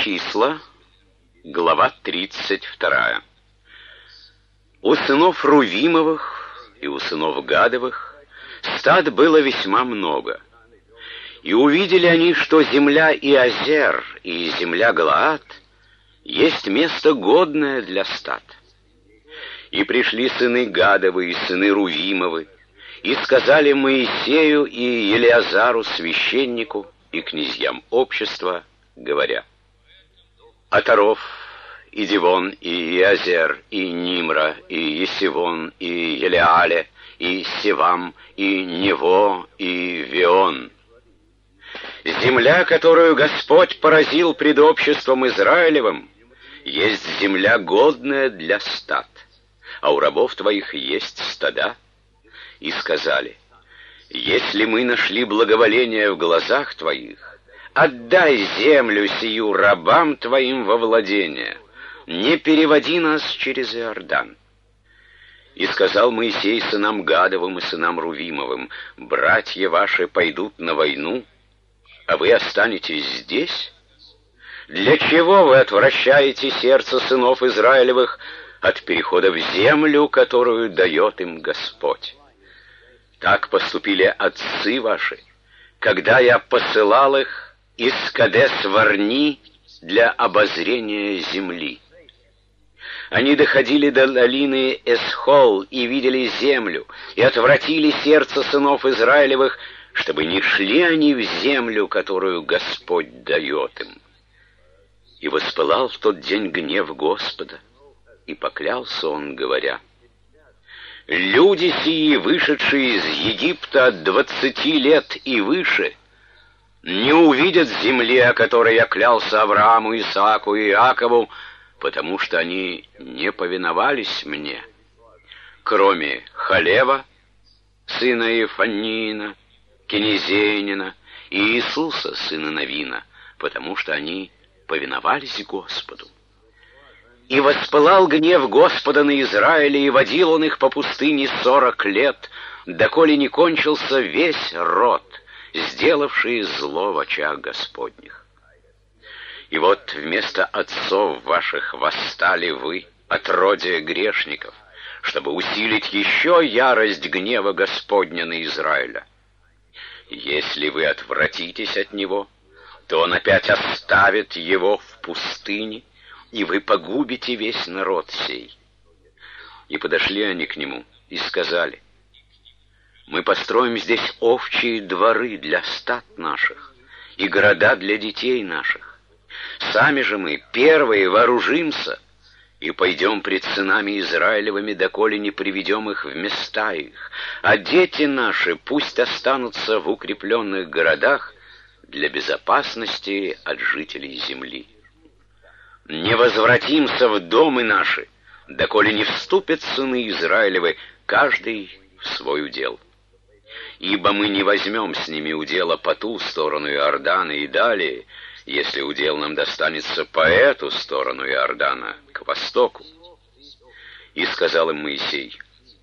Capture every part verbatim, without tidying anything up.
Числа, глава тридцать вторая. У сынов Рувимовых и у сынов Гадовых стад было весьма много. И увидели они, что земля Иозер и земля Галаад есть место годное для стад. И пришли сыны Гадовы и сыны Рувимовы, и сказали Моисею и Елеазару, священнику, и князьям общества, говоря: Атаров, и Дивон, и Иозер, и Нимра, и Есивон, и Елеале, и Севам, и Нево, и Вион. Земля, которую Господь поразил пред обществом Израилевым, есть земля годная для стад, а у рабов твоих есть стада. И сказали: если мы нашли благоволение в глазах твоих, отдай землю сию рабам твоим во владение, не переводи нас через Иордан. И сказал Моисей сынам Гадовым и сынам Рувимовым: братья ваши пойдут на войну, а вы останетесь здесь? Для чего вы отвращаете сердце сынов Израилевых от перехода в землю, которую дает им Господь? Так поступили отцы ваши, когда я посылал их из Кадес-Варни для обозрения земли. Они доходили до долины Эсхол и видели землю, и отвратили сердце сынов Израилевых, чтобы не шли они в землю, которую Господь дает им. И воспылал в тот день гнев Господа, и поклялся он, говоря: люди сии, вышедшие из Египта от двадцати лет и выше, не увидят земли, о которой я клялся Аврааму, Исааку и Иакову, потому что они не повиновались мне, кроме Халева, сына Ефаннина, Кенезенина, и Иисуса, сына Навина, потому что они повиновались Господу. И воспылал гнев Господа на Израиле, и водил он их по пустыне сорок лет, доколе не кончился весь род, сделавший зло в очах Господних. И вот вместо отцов ваших восстали вы, отродье грешников, чтобы усилить еще ярость гнева Господня на Израиля. Если вы отвратитесь от него, то он опять оставит его в пустыне, и вы погубите весь народ сей. И подошли они к нему и сказали: мы построим здесь овчие дворы для стад наших и города для детей наших. Сами же мы первые вооружимся и пойдем пред сынами Израилевыми, доколе не приведем их в места их, а дети наши пусть останутся в укрепленных городах для безопасности от жителей земли. Не возвратимся в домы наши, доколе не вступят сыны Израилевы, каждый в свой удел. Ибо мы не возьмем с ними удела по ту сторону Иордана и далее, если удел нам достанется по эту сторону Иордана, к востоку. И сказал им Моисей: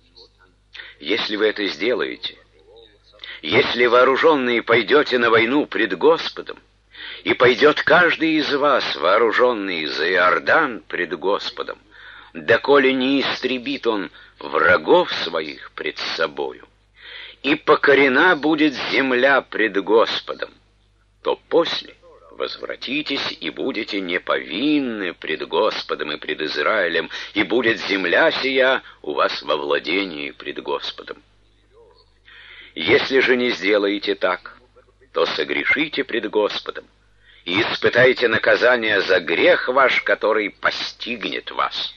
если вы это сделаете, если вооруженные пойдете на войну пред Господом, и пойдет каждый из вас, вооруженный за Иордан пред Господом, доколе не истребит он врагов своих пред собою, и покорена будет земля пред Господом, то после возвратитесь и будете неповинны пред Господом и пред Израилем, и будет земля сия у вас во владении пред Господом. Если же не сделаете так, то согрешите пред Господом, и испытайте наказание за грех ваш, который постигнет вас.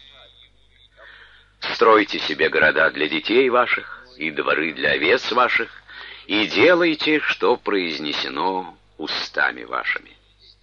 Стройте себе города для детей ваших и дворы для овец ваших, и делайте, что произнесено устами вашими.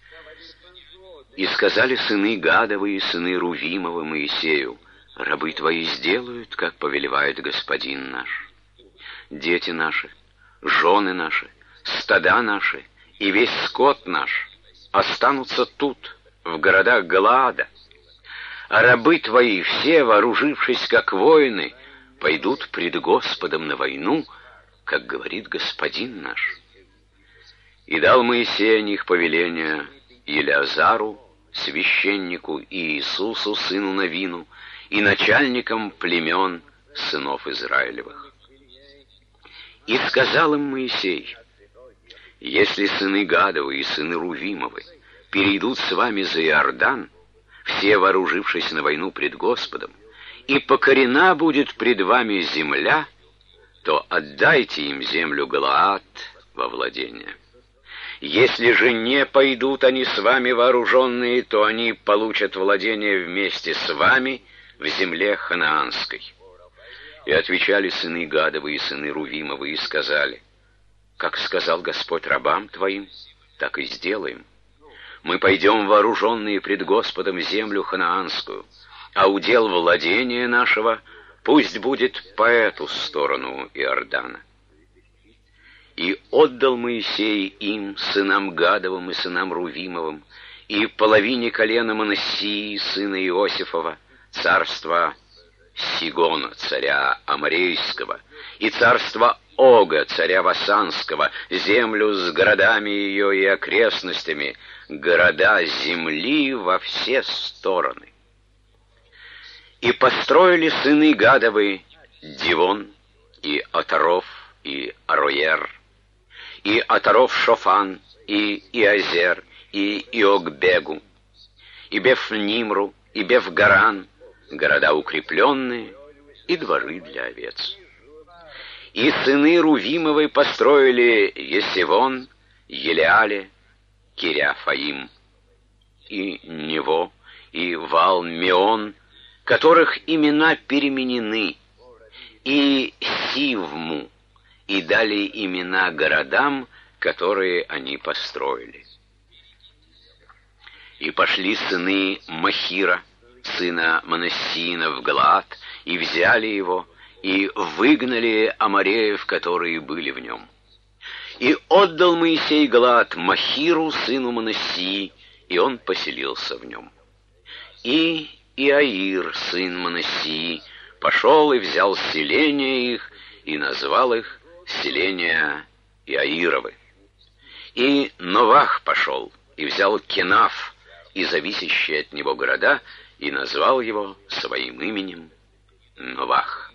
И сказали сыны Гадовы и сыны Рувимовы Моисею: рабы твои сделают, как повелевает Господин наш. Дети наши, жены наши, стада наши и весь скот наш останутся тут, в городах Галаада, а рабы твои, все вооружившись как воины, пойдут пред Господом на войну, как говорит Господин наш. И дал Моисей о них повеление Елеазару, священнику Иисусу, сыну Навину, и начальникам племен сынов Израилевых. И сказал им Моисей: если сыны Гадовы и сыны Рувимовы перейдут с вами за Иордан, все вооружившись на войну пред Господом, и покорена будет пред вами земля, то отдайте им землю Галаад во владение. Если же не пойдут они с вами вооруженные, то они получат владение вместе с вами в земле ханаанской. И отвечали сыны Гадовы и сыны Рувимовы и сказали: как сказал Господь рабам твоим, так и сделаем. Мы пойдем вооруженные пред Господом землю ханаанскую, а удел владения нашего пусть будет по эту сторону Иордана. И отдал Моисей им, сынам Гадовым и сынам Рувимовым, и половине колена Манассии, сына Иосифова, царство Сигона, царя Аморейского, и царство Ога, царя Васанского, землю с городами ее и окрестностями, города земли во все стороны. И построили сыны Гадовы Дивон, и Атаров, и Ароер, и Атаров Шофан, и Иозер, и Иогбегу, и Беф-Нимру, и Беф-Гаран, города укрепленные, и дворы для овец. И сыны Рувимовы построили Есевон, Елеале, Киряфаим, и Нево, и Вал-Меон, которых имена переменены, и Сивму, и дали имена городам, которые они построили. И пошли сыны Махира, сына Манассиина, в Галаад, и взяли его, и выгнали амореев, которые были в нем. И отдал Моисей Галаад Махиру, сыну Манассии, и он поселился в нем. И Иаир, сын Манассии, пошел и взял селения их, и назвал их селения Иаировы. И Новах пошел и взял Кенаф и зависящие от него города, и назвал его своим именем Новах.